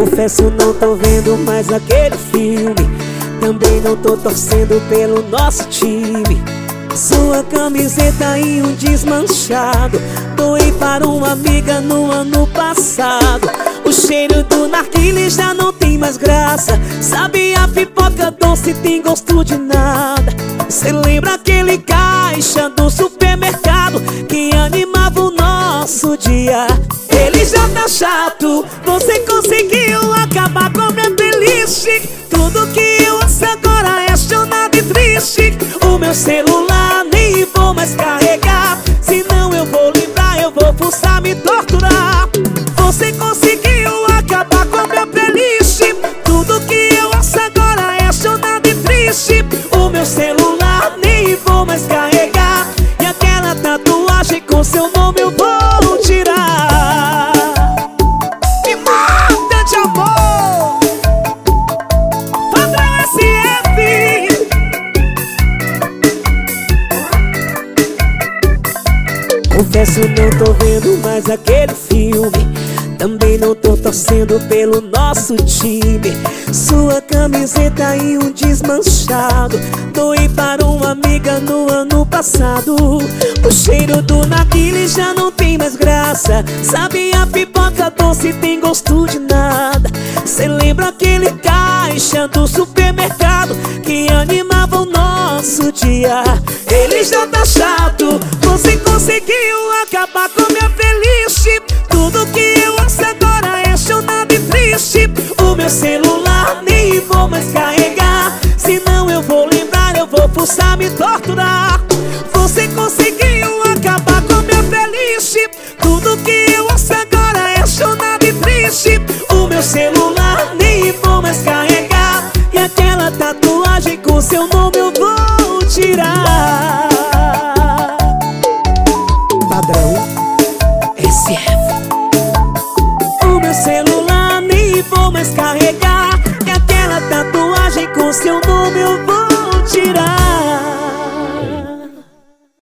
Confesso, não tô vendo mais aquele filme. Também não tô torcendo pelo nosso time. Sua camiseta e um desmanchado doei para uma amiga no ano passado. O cheiro do narguilé já não tem mais graça. Sabe, a pipoca doce tem gosto de nada. Cê lembra aquele caixa do supermercado que animava o nosso dia? Ele já tá chato, você conseguiu acabar com a minha playlist. Tudo que eu ouço agora é chorado e triste. O meu celular nem vou mais carregar, senão eu vou lembrar, eu vou pulsar, me torturar. Você conseguiu acabar com a minha playlist. Tudo que eu ouço agora é chorado e triste. O meu celular nem vou mais carregar, e aquela tatuagem com seu nome eu vou tirar. Me mata de amor, Padrão SF. Confesso, não tô vendo mais aquele filme. Também não tô torcendo pelo nosso time. Sua camiseta e um desmanchado doei para uma amiga no ano passado. O cheiro do narguilé já não tem mais graça. Sabe, a pipoca doce tem gosto de nada. Cê lembra aquele caixa do supermercado que animava o nosso dia? Ele já tá chato, você conseguiu acabar com minha playlist. Tudo que eu ouço agora é chorado e triste. O meu celular nem vou mais carregar, senão eu vou lembrar, eu vou pulsar, me torturar. Você conseguiu acabar com minha playlist. Tudo que eu ouço agora é chorado e triste. O meu celular nem vou mais carregar, e aquela tatuagem com seu nome eu vou tirar. Padrão SF. O meu celular nem vou mais carregar,